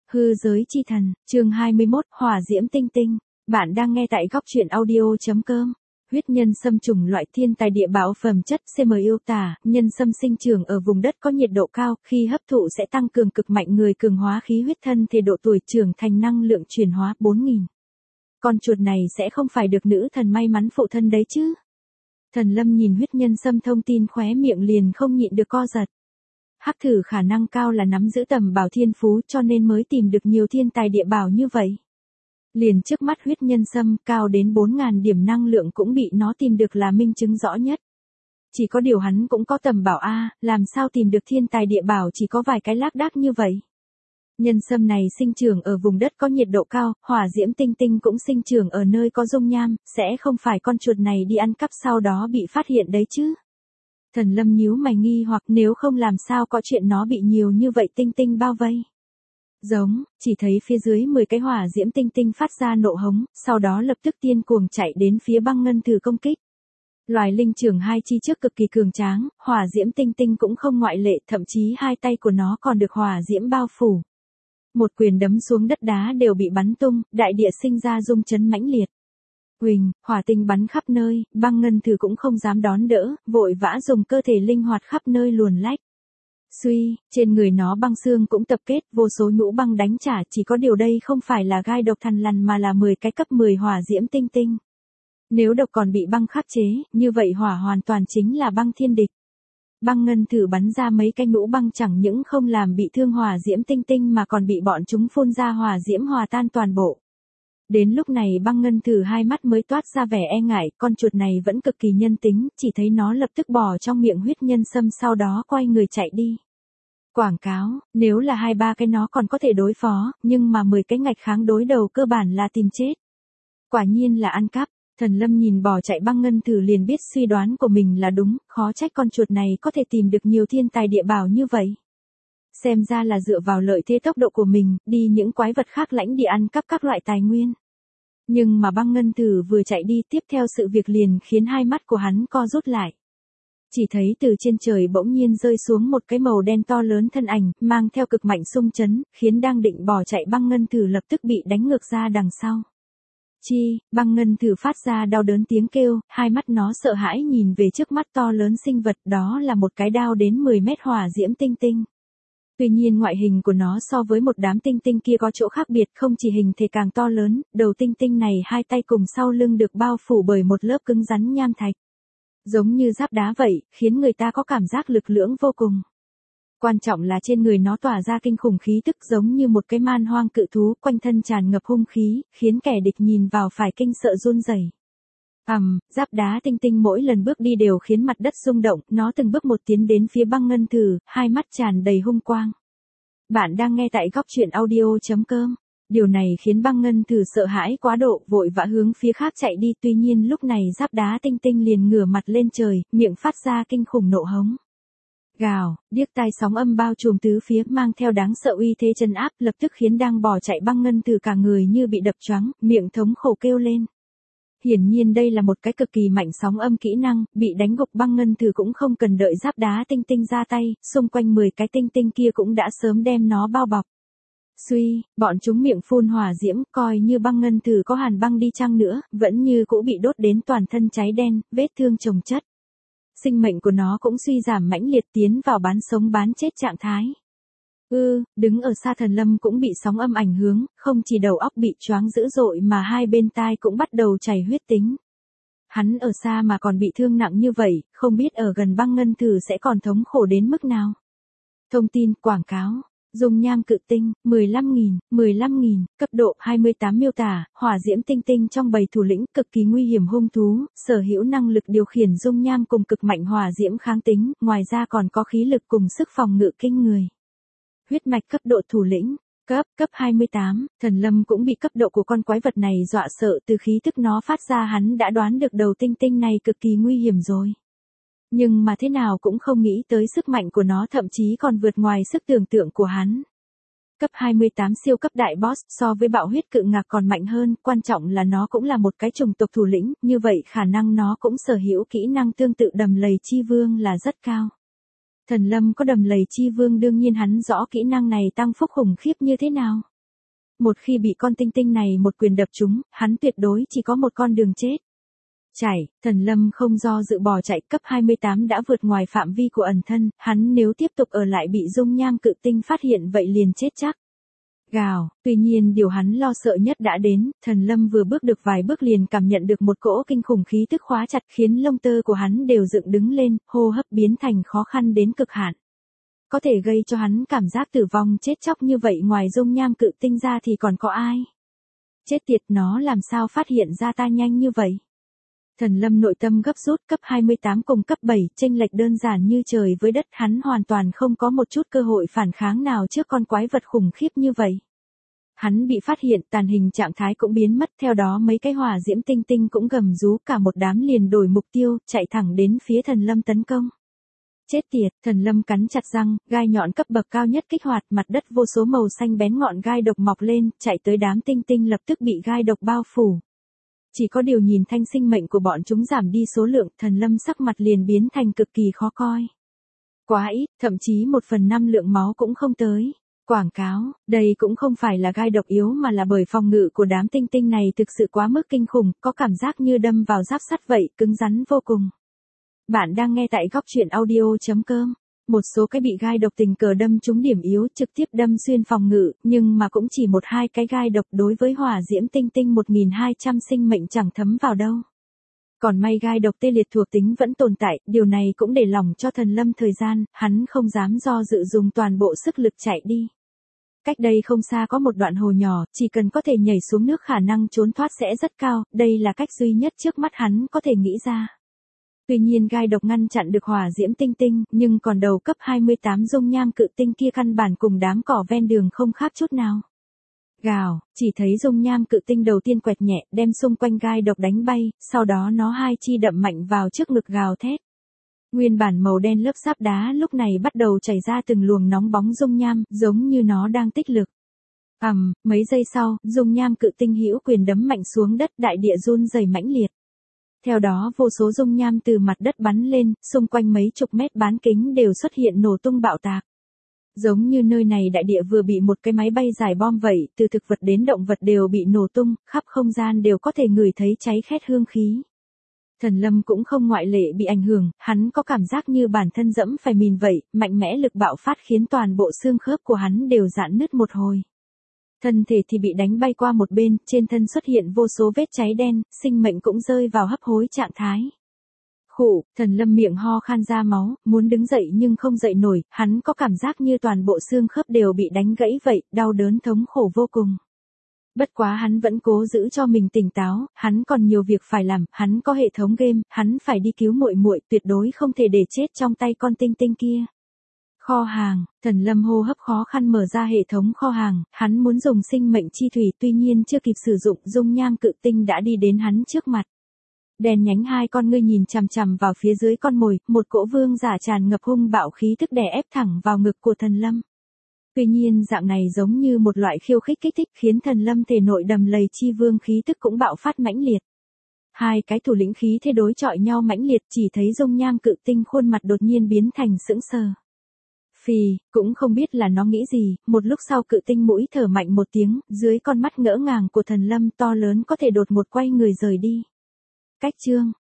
Hư giới chi thần, chương 21, hỏa diễm tinh tinh. Bạn đang nghe tại góc truyện audio.com. Huyết nhân sâm trùng loại thiên tài địa bảo phẩm chất CM yêu tả, nhân sâm sinh trưởng ở vùng đất có nhiệt độ cao, khi hấp thụ sẽ tăng cường cực mạnh người cường hóa khí huyết thân thể độ tuổi trưởng thành năng lượng chuyển hóa 4000. Con chuột này sẽ không phải được nữ thần may mắn phụ thân đấy chứ? Thần Lâm nhìn huyết nhân sâm thông tin khóe miệng liền không nhịn được co giật. Hắc thử khả năng cao là nắm giữ tầm bảo thiên phú cho nên mới tìm được nhiều thiên tài địa bảo như vậy. Liền trước mắt huyết nhân sâm cao đến 4000 điểm năng lượng cũng bị nó tìm được là minh chứng rõ nhất. Chỉ có điều hắn cũng có tầm bảo A, làm sao tìm được thiên tài địa bảo chỉ có vài cái lác đác như vậy. Nhân sâm này sinh trưởng ở vùng đất có nhiệt độ cao, hỏa diễm tinh tinh cũng sinh trưởng ở nơi có dung nham, sẽ không phải con chuột này đi ăn cắp sau đó bị phát hiện đấy chứ. Thần Lâm nhíu mày nghi hoặc nếu không làm sao có chuyện nó bị nhiều như vậy tinh tinh bao vây. Giống, chỉ thấy phía dưới 10 cái hỏa diễm tinh tinh phát ra nộ hống, sau đó lập tức điên cuồng chạy đến phía băng ngân thử công kích. Loài linh trưởng hai chi trước cực kỳ cường tráng, hỏa diễm tinh tinh cũng không ngoại lệ, thậm chí hai tay của nó còn được hỏa diễm bao phủ. Một quyền đấm xuống đất đá đều bị bắn tung, đại địa sinh ra rung chấn mãnh liệt. Huỳnh, hỏa tinh bắn khắp nơi, băng ngân thử cũng không dám đón đỡ, vội vã dùng cơ thể linh hoạt khắp nơi luồn lách. Suy, trên người nó băng xương cũng tập kết, vô số nhũ băng đánh trả, chỉ có điều đây không phải là gai độc thằn lằn mà là 10 cái cấp 10 hỏa diễm tinh tinh. Nếu độc còn bị băng khắc chế, như vậy hỏa hoàn toàn chính là băng thiên địch. Băng ngân thử bắn ra mấy cái nhũ băng chẳng những không làm bị thương hỏa diễm tinh tinh mà còn bị bọn chúng phun ra hỏa diễm hòa tan toàn bộ. Đến lúc này băng ngân thử hai mắt mới toát ra vẻ e ngại, con chuột này vẫn cực kỳ nhân tính, chỉ thấy nó lập tức bỏ trong miệng huyết nhân sâm sau đó quay người chạy đi. Quảng cáo, nếu là 2-3 cái nó còn có thể đối phó, nhưng mà 10 cái ngạch kháng đối đầu cơ bản là tìm chết. Quả nhiên là ăn cắp, Thần Lâm nhìn bỏ chạy băng ngân thử liền biết suy đoán của mình là đúng, khó trách con chuột này có thể tìm được nhiều thiên tài địa bảo như vậy. Xem ra là dựa vào lợi thế tốc độ của mình, đi những quái vật khác lãnh đi ăn cắp các loại tài nguyên. Nhưng mà băng ngân thử vừa chạy đi tiếp theo sự việc liền khiến hai mắt của hắn co rút lại. Chỉ thấy từ trên trời bỗng nhiên rơi xuống một cái màu đen to lớn thân ảnh, mang theo cực mạnh xung chấn, khiến đang định bỏ chạy băng ngân thử lập tức bị đánh ngược ra đằng sau. Chi, băng ngân thử phát ra đau đớn tiếng kêu, hai mắt nó sợ hãi nhìn về trước mắt to lớn sinh vật đó là một cái đao đến 10 mét hỏa diễm tinh tinh. Tuy nhiên ngoại hình của nó so với một đám tinh tinh kia có chỗ khác biệt, không chỉ hình thể càng to lớn, đầu tinh tinh này hai tay cùng sau lưng được bao phủ bởi một lớp cứng rắn nham thạch. Giống như giáp đá vậy, khiến người ta có cảm giác lực lưỡng vô cùng. Quan trọng là trên người nó tỏa ra kinh khủng khí tức giống như một cái man hoang cự thú, quanh thân tràn ngập hung khí, khiến kẻ địch nhìn vào phải kinh sợ run rẩy. Giáp đá tinh tinh mỗi lần bước đi đều khiến mặt đất rung động, nó từng bước một tiến đến phía băng ngân thử, hai mắt tràn đầy hung quang. Bạn đang nghe tại góc truyện audio.com. Điều này khiến băng ngân thử sợ hãi quá độ, vội vã hướng phía khác chạy đi, tuy nhiên lúc này giáp đá tinh tinh liền ngửa mặt lên trời, miệng phát ra kinh khủng nộ hống. Gào, điếc tai sóng âm bao trùm tứ phía mang theo đáng sợ uy thế chân áp, lập tức khiến đang bỏ chạy băng ngân thử cả người như bị đập choáng, miệng thống khổ kêu lên. Hiển nhiên đây là một cái cực kỳ mạnh sóng âm kỹ năng, bị đánh gục băng ngân thử cũng không cần đợi giáp đá tinh tinh ra tay, xung quanh 10 cái tinh tinh kia cũng đã sớm đem nó bao bọc. Suy, bọn chúng miệng phun hỏa diễm, coi như băng ngân thử có hàn băng đi chăng nữa, vẫn như cũ bị đốt đến toàn thân cháy đen, vết thương chồng chất. Sinh mệnh của nó cũng suy giảm mãnh liệt tiến vào bán sống bán chết trạng thái. Đứng ở xa Thần Lâm cũng bị sóng âm ảnh hưởng, không chỉ đầu óc bị choáng dữ dội mà hai bên tai cũng bắt đầu chảy huyết tính. Hắn ở xa mà còn bị thương nặng như vậy, không biết ở gần băng ngân thử sẽ còn thống khổ đến mức nào. Thông tin, quảng cáo. Dung nham cự tinh, 15.000, cấp độ 28 miêu tả, hỏa diễm tinh tinh trong bầy thủ lĩnh, cực kỳ nguy hiểm hung thú, sở hữu năng lực điều khiển dung nham cùng cực mạnh hỏa diễm kháng tính, ngoài ra còn có khí lực cùng sức phòng ngự kinh người. Huyết mạch cấp độ thủ lĩnh, cấp 28, Thần Lâm cũng bị cấp độ của con quái vật này dọa sợ, từ khí tức nó phát ra hắn đã đoán được đầu tinh tinh này cực kỳ nguy hiểm rồi. Nhưng mà thế nào cũng không nghĩ tới sức mạnh của nó thậm chí còn vượt ngoài sức tưởng tượng của hắn. Cấp 28 siêu cấp đại boss so với bạo huyết cự ngạc còn mạnh hơn, quan trọng là nó cũng là một cái chủng tộc thủ lĩnh, như vậy khả năng nó cũng sở hữu kỹ năng tương tự đầm lầy chi vương là rất cao. Thần Lâm có đầm lầy chi vương đương nhiên hắn rõ kỹ năng này tăng phúc khủng khiếp như thế nào. Một khi bị con tinh tinh này một quyền đập trúng, hắn tuyệt đối chỉ có một con đường chết. Chạy, Thần Lâm không do dự bỏ chạy, cấp 28 đã vượt ngoài phạm vi của ẩn thân, hắn nếu tiếp tục ở lại bị dung nham cự tinh phát hiện vậy liền chết chắc. Gào, tuy nhiên điều hắn lo sợ nhất đã đến, Thần Lâm vừa bước được vài bước liền cảm nhận được một cỗ kinh khủng khí tức khóa chặt khiến lông tơ của hắn đều dựng đứng lên, hô hấp biến thành khó khăn đến cực hạn. Có thể gây cho hắn cảm giác tử vong chết chóc như vậy ngoài dung nham cự tinh ra thì còn có ai? Chết tiệt, nó làm sao phát hiện ra ta nhanh như vậy? Thần Lâm nội tâm gấp rút, cấp 28 cùng cấp 7, chênh lệch đơn giản như trời với đất, hắn hoàn toàn không có một chút cơ hội phản kháng nào trước con quái vật khủng khiếp như vậy. Hắn bị phát hiện, tàn hình trạng thái cũng biến mất, theo đó mấy cái hỏa diễm tinh tinh cũng gầm rú, cả một đám liền đổi mục tiêu, chạy thẳng đến phía Thần Lâm tấn công. Chết tiệt, Thần Lâm cắn chặt răng, gai nhọn cấp bậc cao nhất kích hoạt, mặt đất vô số màu xanh bén ngọn gai độc mọc lên, chạy tới đám tinh tinh lập tức bị gai độc bao phủ. Chỉ có điều nhìn thanh sinh mệnh của bọn chúng giảm đi số lượng, Thần Lâm sắc mặt liền biến thành cực kỳ khó coi. Quá ít, thậm chí 1/5 lượng máu cũng không tới. Quảng cáo, đây cũng không phải là gai độc yếu mà là bởi phòng ngự của đám tinh tinh này thực sự quá mức kinh khủng, có cảm giác như đâm vào giáp sắt vậy, cứng rắn vô cùng. Bạn đang nghe tại góc truyện audio.com. Một số cái bị gai độc tình cờ đâm trúng điểm yếu trực tiếp đâm xuyên phòng ngự, nhưng mà cũng chỉ 1-2 cái gai độc đối với hỏa diễm tinh tinh 1200 sinh mệnh chẳng thấm vào đâu. Còn may gai độc tê liệt thuộc tính vẫn tồn tại, điều này cũng để lòng cho Thần Lâm thời gian, hắn không dám do dự dùng toàn bộ sức lực chạy đi. Cách đây không xa có một đoạn hồ nhỏ, chỉ cần có thể nhảy xuống nước khả năng trốn thoát sẽ rất cao, đây là cách duy nhất trước mắt hắn có thể nghĩ ra. Tuy nhiên gai độc ngăn chặn được hỏa diễm tinh tinh, nhưng còn đầu cấp 28 dung nham cự tinh kia căn bản cùng đám cỏ ven đường không khác chút nào. Gào, chỉ thấy dung nham cự tinh đầu tiên quẹt nhẹ, đem xung quanh gai độc đánh bay, sau đó nó hai chi đậm mạnh vào trước ngực gào thét. Nguyên bản màu đen lớp sáp đá lúc này bắt đầu chảy ra từng luồng nóng bóng dung nham, giống như nó đang tích lực. Mấy giây sau, dung nham cự tinh hữu quyền đấm mạnh xuống đất, đại địa run rẩy mãnh liệt. Theo đó vô số dung nham từ mặt đất bắn lên, xung quanh mấy chục mét bán kính đều xuất hiện nổ tung bạo tạc. Giống như nơi này đại địa vừa bị một cái máy bay giải bom vậy, từ thực vật đến động vật đều bị nổ tung, khắp không gian đều có thể ngửi thấy cháy khét hương khí. Thần Lâm cũng không ngoại lệ bị ảnh hưởng, hắn có cảm giác như bản thân dẫm phải mìn vậy, mạnh mẽ lực bạo phát khiến toàn bộ xương khớp của hắn đều giãn nứt một hồi. Thân thể thì bị đánh bay qua một bên, trên thân xuất hiện vô số vết cháy đen, sinh mệnh cũng rơi vào hấp hối trạng thái. Khụ, Thần Lâm miệng ho khan ra máu, muốn đứng dậy nhưng không dậy nổi, hắn có cảm giác như toàn bộ xương khớp đều bị đánh gãy vậy, đau đớn thống khổ vô cùng. Bất quá hắn vẫn cố giữ cho mình tỉnh táo, hắn còn nhiều việc phải làm, hắn có hệ thống game, hắn phải đi cứu muội muội, tuyệt đối không thể để chết trong tay con tinh tinh kia. Kho hàng, Thần Lâm hô hấp khó khăn mở ra hệ thống kho hàng, hắn muốn dùng sinh mệnh chi thủy, tuy nhiên chưa kịp sử dụng, dung nham cự tinh đã đi đến hắn trước mặt. Đèn nhánh hai con ngươi nhìn chằm chằm vào phía dưới con mồi, một cỗ vương giả tràn ngập hung bạo khí tức đè ép thẳng vào ngực của Thần Lâm. Tuy nhiên dạng này giống như một loại khiêu khích kích thích khiến Thần Lâm thể nội đầm lầy chi vương khí tức cũng bạo phát mãnh liệt. Hai cái thủ lĩnh khí thế đối chọi nhau mãnh liệt, chỉ thấy dung nham cự tinh khuôn mặt đột nhiên biến thành sững sờ. Phì, cũng không biết là nó nghĩ gì, một lúc sau cự tinh mũi thở mạnh một tiếng, dưới con mắt ngỡ ngàng của Thần Lâm to lớn có thể đột một quay người rời đi. Cách chương